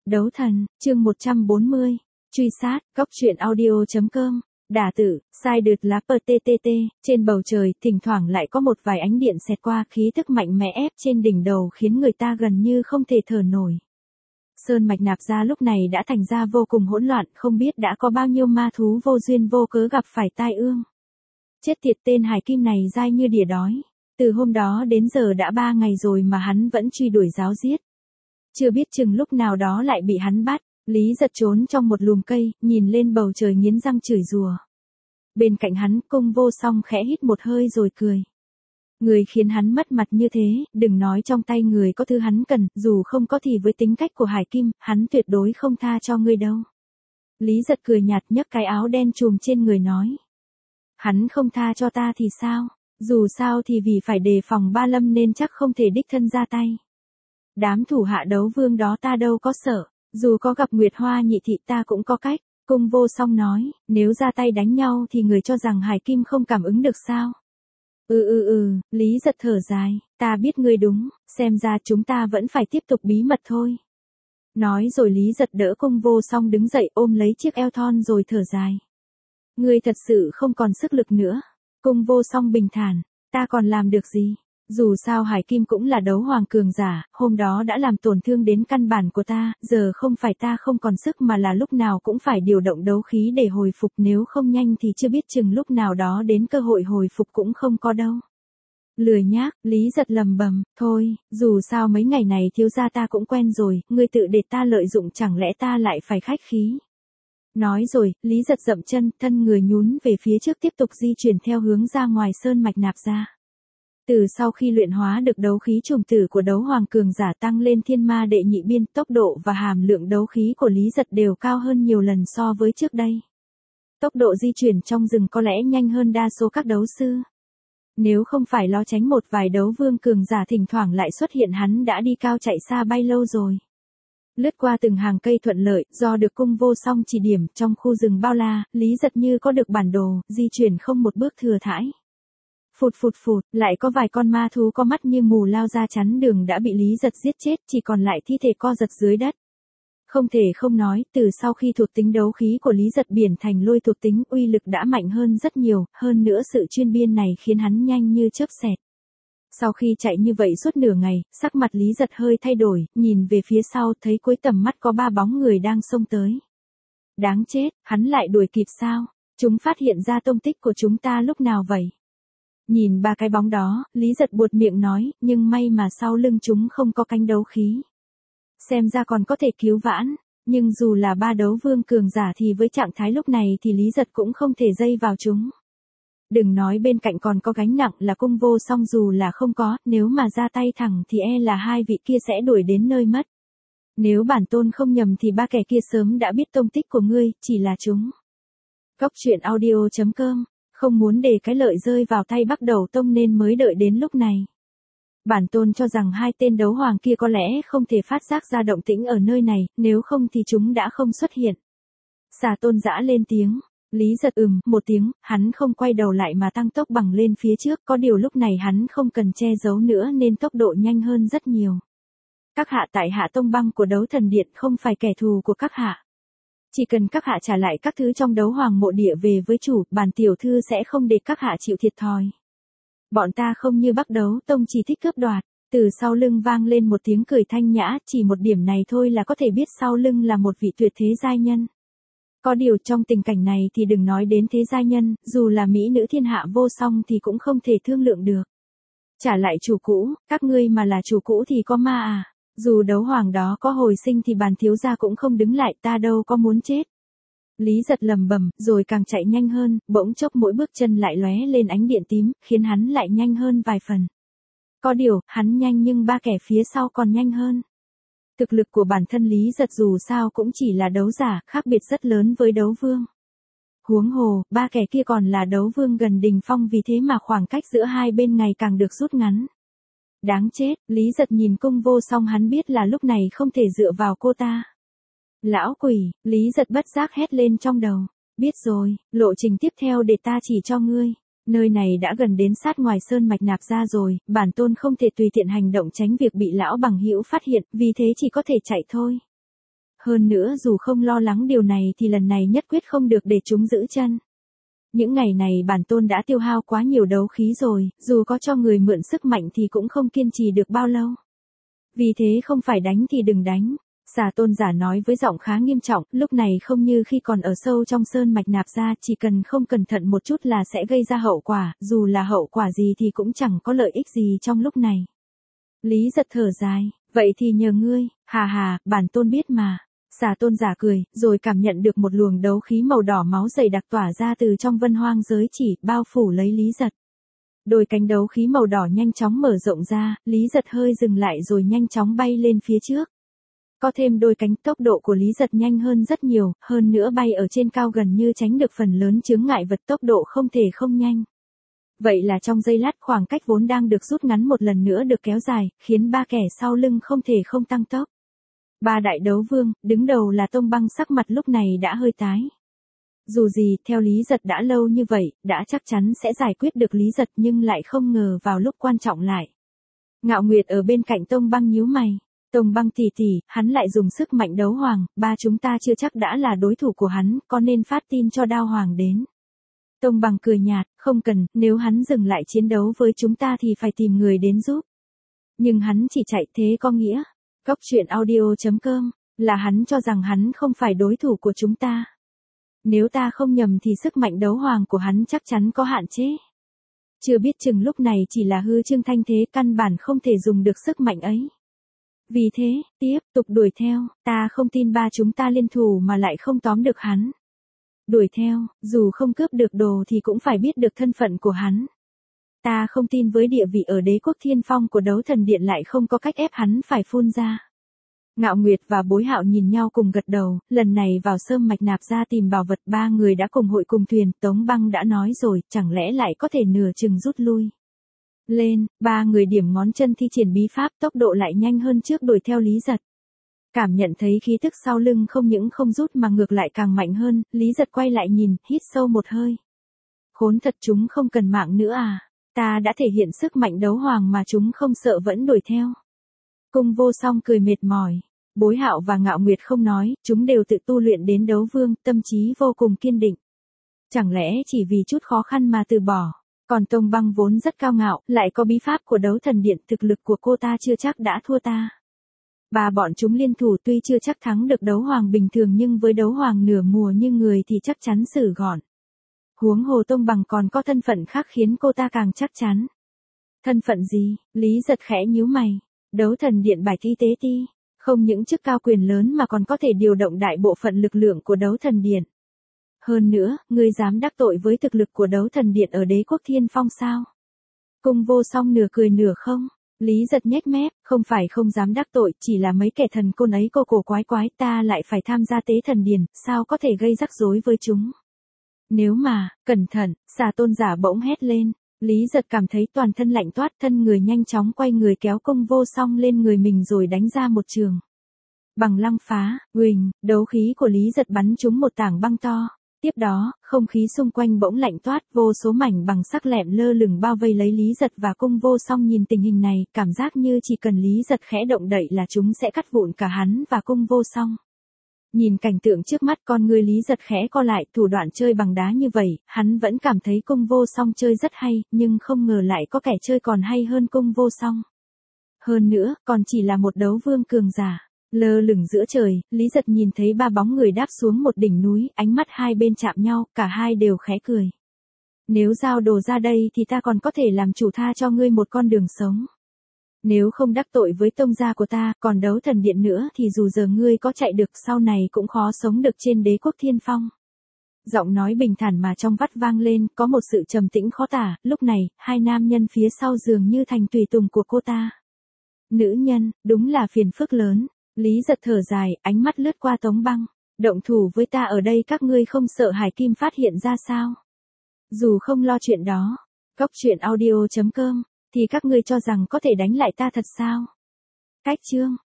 Đấu thần, chương 140. Truy sát, góc truyện audio.com. Đả tử, sai đượt lá PTTT, trên bầu trời, thỉnh thoảng lại có một vài ánh điện xẹt qua, khí thức mạnh mẽ ép trên đỉnh đầu khiến người ta gần như không thể thở nổi. Sơn mạch nạp ra lúc này đã thành ra vô cùng hỗn loạn, không biết đã có bao nhiêu ma thú vô duyên vô cớ gặp phải tai ương. Chết tiệt, tên Hải Kim này dai như đỉa đói. Từ hôm đó đến giờ đã 3 ngày rồi mà hắn vẫn truy đuổi ráo riết. Chưa biết chừng lúc nào đó lại bị hắn bắt. Lý Giật trốn trong một lùm cây, nhìn lên bầu trời nghiến răng chửi rủa. Bên cạnh hắn, Cung Vô Song khẽ hít một hơi rồi cười. Người khiến hắn mất mặt như thế, đừng nói trong tay người có thứ hắn cần, dù không có thì với tính cách của Hải Kim, hắn tuyệt đối không tha cho ngươi đâu. Lý Giật cười nhạt nhấc cái áo đen trùm trên người nói. Hắn không tha cho ta thì sao? Dù sao thì vì phải đề phòng Ba Lâm nên chắc không thể đích thân ra tay. Đám thủ hạ Đấu Vương đó ta đâu có sợ, dù có gặp Nguyệt Hoa Nhị Thị ta cũng có cách. Cung Vô Song nói, nếu ra tay đánh nhau thì người cho rằng Hải Kim không cảm ứng được sao? Lý Giật thở dài, ta biết ngươi đúng, xem ra chúng ta vẫn phải tiếp tục bí mật thôi. Nói rồi Lý Giật đỡ Cung Vô Song đứng dậy ôm lấy chiếc eo thon rồi thở dài. Ngươi thật sự không còn sức lực nữa. Cung Vô Song bình thản, ta còn làm được gì? Dù sao Hải Kim cũng là đấu hoàng cường giả, hôm đó đã làm tổn thương đến căn bản của ta, giờ không phải ta không còn sức mà là lúc nào cũng phải điều động đấu khí để hồi phục, nếu không nhanh thì chưa biết chừng lúc nào đó đến cơ hội hồi phục cũng không có đâu. Lười nhác, Lý Giật lầm bầm, thôi, dù sao mấy ngày này thiếu gia ta cũng quen rồi, ngươi tự để ta lợi dụng chẳng lẽ ta lại phải khách khí. Nói rồi, Lý Giật dậm chân, thân người nhún về phía trước tiếp tục di chuyển theo hướng ra ngoài sơn mạch nạp ra. Từ sau khi luyện hóa được đấu khí trùng tử của đấu hoàng cường giả tăng lên thiên ma đệ nhị biên, tốc độ và hàm lượng đấu khí của Lý Giật đều cao hơn nhiều lần so với trước đây. Tốc độ di chuyển trong rừng có lẽ nhanh hơn đa số các đấu sư. Nếu không phải lo tránh một vài đấu vương cường giả thỉnh thoảng lại xuất hiện, hắn đã đi cao chạy xa bay lâu rồi. Lướt qua từng hàng cây thuận lợi, do được Cung Vô Song chỉ điểm, trong khu rừng bao la, Lý Giật như có được bản đồ, di chuyển không một bước thừa thãi. Phụt, lại có vài con ma thú có mắt như mù lao ra chắn đường đã bị Lý Giật giết chết, chỉ còn lại thi thể co giật dưới đất. Không thể không nói, từ sau khi thuộc tính đấu khí của Lý Giật biển thành lôi thuộc tính, uy lực đã mạnh hơn rất nhiều, hơn nữa sự chuyên biên này khiến hắn nhanh như chớp xẹt. Sau khi chạy như vậy suốt nửa ngày, sắc mặt Lý Giật hơi thay đổi, nhìn về phía sau thấy cuối tầm mắt có 3 bóng người đang xông tới. Đáng chết, hắn lại đuổi kịp sao? Chúng phát hiện ra tông tích của chúng ta lúc nào vậy? Nhìn 3 cái bóng đó, Lý Giật buột miệng nói, nhưng may mà sau lưng chúng không có cánh đấu khí. Xem ra còn có thể cứu vãn, nhưng dù là 3 đấu vương cường giả thì với trạng thái lúc này thì Lý Giật cũng không thể dây vào chúng. Đừng nói bên cạnh còn có gánh nặng là Cung Vô Song, dù là không có, nếu mà ra tay thẳng thì e là 2 vị kia sẽ đuổi đến nơi mất. Nếu bản tôn không nhầm thì 3 kẻ kia sớm đã biết tông tích của ngươi, chỉ là chúng. Góc truyện audio.com. Không muốn để cái lợi rơi vào tay Bắc Đầu Tông nên mới đợi đến lúc này. Bản tôn cho rằng 2 tên đấu hoàng kia có lẽ không thể phát giác ra động tĩnh ở nơi này, nếu không thì chúng đã không xuất hiện. Xà Tôn giã lên tiếng. Lý Giật một tiếng, hắn không quay đầu lại mà tăng tốc bằng lên phía trước, có điều lúc này hắn không cần che giấu nữa nên tốc độ nhanh hơn rất nhiều. Các hạ tại Hạ Tông Băng của Đấu Thần Điện không phải kẻ thù của các hạ. Chỉ cần các hạ trả lại các thứ trong đấu hoàng mộ địa về với chủ, bản tiểu thư sẽ không để các hạ chịu thiệt thòi. Bọn ta không như Bắc Đấu Tông chỉ thích cướp đoạt. Từ sau lưng vang lên một tiếng cười thanh nhã, chỉ một điểm này thôi là có thể biết sau lưng là một vị tuyệt thế giai nhân. Có điều trong tình cảnh này thì đừng nói đến thế giai nhân, dù là mỹ nữ thiên hạ vô song thì cũng không thể thương lượng được. Trả lại chủ cũ, các ngươi mà là chủ cũ thì có ma à? Dù đấu hoàng đó có hồi sinh thì bản thiếu gia cũng không đứng lại, ta đâu có muốn chết. Lý Giật lầm bầm, rồi càng chạy nhanh hơn, bỗng chốc mỗi bước chân lại lóe lên ánh điện tím, khiến hắn lại nhanh hơn vài phần. Có điều, hắn nhanh nhưng 3 kẻ phía sau còn nhanh hơn. Thực lực của bản thân Lý Giật dù sao cũng chỉ là đấu giả, khác biệt rất lớn với đấu vương. Huống hồ, 3 kẻ kia còn là đấu vương gần đỉnh phong, vì thế mà khoảng cách giữa hai bên ngày càng được rút ngắn. Đáng chết, Lý Giật nhìn Cung Vô Song, hắn biết là lúc này không thể dựa vào cô ta. Lão quỷ, Lý Giật bất giác hét lên trong đầu. Biết rồi, lộ trình tiếp theo để ta chỉ cho ngươi. Nơi này đã gần đến sát ngoài sơn mạch nạp ra rồi, bản tôn không thể tùy tiện hành động tránh việc bị lão bằng hữu phát hiện, vì thế chỉ có thể chạy thôi. Hơn nữa dù không lo lắng điều này thì lần này nhất quyết không được để chúng giữ chân. Những ngày này bản tôn đã tiêu hao quá nhiều đấu khí rồi, dù có cho người mượn sức mạnh thì cũng không kiên trì được bao lâu. Vì thế không phải đánh thì đừng đánh. Xà tôn giả nói với giọng khá nghiêm trọng, lúc này không như khi còn ở sâu trong sơn mạch nạp ra, chỉ cần không cẩn thận một chút là sẽ gây ra hậu quả, dù là hậu quả gì thì cũng chẳng có lợi ích gì trong lúc này. Lý Giật thở dài, vậy thì nhờ ngươi, hà hà, bản tôn biết mà. Xà tôn giả cười, rồi cảm nhận được một luồng đấu khí màu đỏ máu dày đặc tỏa ra từ trong vân hoang giới chỉ, bao phủ lấy Lý Giật. Đôi cánh đấu khí màu đỏ nhanh chóng mở rộng ra, Lý Giật hơi dừng lại rồi nhanh chóng bay lên phía trước. Có thêm đôi cánh, tốc độ của Lý Giật nhanh hơn rất nhiều, hơn nữa bay ở trên cao gần như tránh được phần lớn chướng ngại vật, tốc độ không thể không nhanh. Vậy là trong giây lát khoảng cách vốn đang được rút ngắn một lần nữa được kéo dài, khiến ba kẻ sau lưng không thể không tăng tốc. Ba đại đấu vương, đứng đầu là Tông Băng, sắc mặt lúc này đã hơi tái. Dù gì, theo Lý Giật đã lâu như vậy, đã chắc chắn sẽ giải quyết được Lý Giật nhưng lại không ngờ vào lúc quan trọng lại. Ngạo Nguyệt ở bên cạnh Tông Băng nhíu mày. Tông Băng tỷ tỷ, hắn lại dùng sức mạnh đấu hoàng, ba chúng ta chưa chắc đã là đối thủ của hắn, có nên phát tin cho Đao Hoàng đến. Tông Băng cười nhạt, không cần, nếu hắn dừng lại chiến đấu với chúng ta thì phải tìm người đến giúp. Nhưng hắn chỉ chạy, thế có nghĩa. Cốc truyện audio.com, là hắn cho rằng hắn không phải đối thủ của chúng ta. Nếu ta không nhầm thì sức mạnh đấu hoàng của hắn chắc chắn có hạn chế. Chưa biết chừng lúc này chỉ là hư trương thanh thế, căn bản không thể dùng được sức mạnh ấy. Vì thế, tiếp tục đuổi theo, ta không tin ba chúng ta liên thủ mà lại không tóm được hắn. Đuổi theo, dù không cướp được đồ thì cũng phải biết được thân phận của hắn. Ta không tin với địa vị ở đế quốc thiên phong của đấu thần điện lại không có cách ép hắn phải phun ra. Ngạo Nguyệt và Bối Hạo nhìn nhau cùng gật đầu, lần này vào Sơn Mạch Nạp ra tìm bảo vật, ba người đã cùng hội cùng thuyền, Tống Băng đã nói rồi, chẳng lẽ lại có thể nửa chừng rút lui. Lên, ba người điểm ngón chân thi triển bí pháp, tốc độ lại nhanh hơn trước, đuổi theo Lý Giật. Cảm nhận thấy khí tức sau lưng không những không rút mà ngược lại càng mạnh hơn, Lý Giật quay lại nhìn, hít sâu một hơi. Khốn thật, chúng không cần mạng nữa à, ta đã thể hiện sức mạnh đấu hoàng mà chúng không sợ vẫn đuổi theo. Cung Vô Song cười mệt mỏi. Bối Hạo và Ngạo Nguyệt không nói, chúng đều tự tu luyện đến đấu vương, tâm trí vô cùng kiên định. Chẳng lẽ chỉ vì chút khó khăn mà từ bỏ. Còn Tông Băng vốn rất cao ngạo, lại có bí pháp của đấu thần điện, thực lực của cô ta chưa chắc đã thua ta. Ba bọn chúng liên thủ tuy chưa chắc thắng được đấu hoàng bình thường nhưng với đấu hoàng nửa mùa như người thì chắc chắn xử gọn. Huống hồ Tông Băng còn có thân phận khác khiến cô ta càng chắc chắn. Thân phận gì? Lý Giật khẽ nhíu mày. Đấu thần điện bài thi tế ti. Không những chức cao quyền lớn mà còn có thể điều động đại bộ phận lực lượng của đấu thần điện. Hơn nữa, ngươi dám đắc tội với thực lực của đấu thần điện ở đế quốc thiên phong sao? Cung Vô Song nửa cười nửa không. Lý Giật nhếch mép, không phải không dám đắc tội, chỉ là mấy kẻ thần côn ấy cô cổ quái quái, ta lại phải tham gia tế thần điển, sao có thể gây rắc rối với chúng. Nếu mà, cẩn thận, Xà tôn giả bỗng hét lên. Lý Giật cảm thấy toàn thân lạnh toát, thân người nhanh chóng quay người kéo Cung Vô Song lên người mình rồi đánh ra một trường. Bằng lăng phá, huỳnh, đấu khí của Lý Giật bắn trúng một tảng băng to. Tiếp đó, không khí xung quanh bỗng lạnh toát, vô số mảnh bằng sắc lẹm lơ lửng bao vây lấy Lý Giật và Cung Vô Song. Nhìn tình hình này, cảm giác như chỉ cần Lý Giật khẽ động đậy là chúng sẽ cắt vụn cả hắn và Cung Vô Song. Nhìn cảnh tượng trước mắt, con người Lý Giật khẽ co lại, thủ đoạn chơi bằng đá như vậy, hắn vẫn cảm thấy Cung Vô Song chơi rất hay, nhưng không ngờ lại có kẻ chơi còn hay hơn Cung Vô Song. Hơn nữa, còn chỉ là một đấu vương cường giả. Lơ lửng giữa trời, Lý Giật nhìn thấy ba bóng người đáp xuống một đỉnh núi, ánh mắt hai bên chạm nhau, cả hai đều khẽ cười. Nếu giao đồ ra đây thì ta còn có thể làm chủ, tha cho ngươi một con đường sống. Nếu không đắc tội với tông gia của ta, còn đấu thần điện nữa thì dù giờ ngươi có chạy được sau này cũng khó sống được trên đế quốc thiên phong. Giọng nói bình thản mà trong vắt vang lên, có một sự trầm tĩnh khó tả, lúc này, hai nam nhân phía sau dường như thành tùy tùng của cô ta. Nữ nhân, đúng là phiền phức lớn. Lý Giật thở dài, ánh mắt lướt qua Tống Băng. Động thủ với ta ở đây các ngươi không sợ Hải Kim phát hiện ra sao? Dù không lo chuyện đó, Cốc truyện audio.com, thì các ngươi cho rằng có thể đánh lại ta thật sao? Cách chương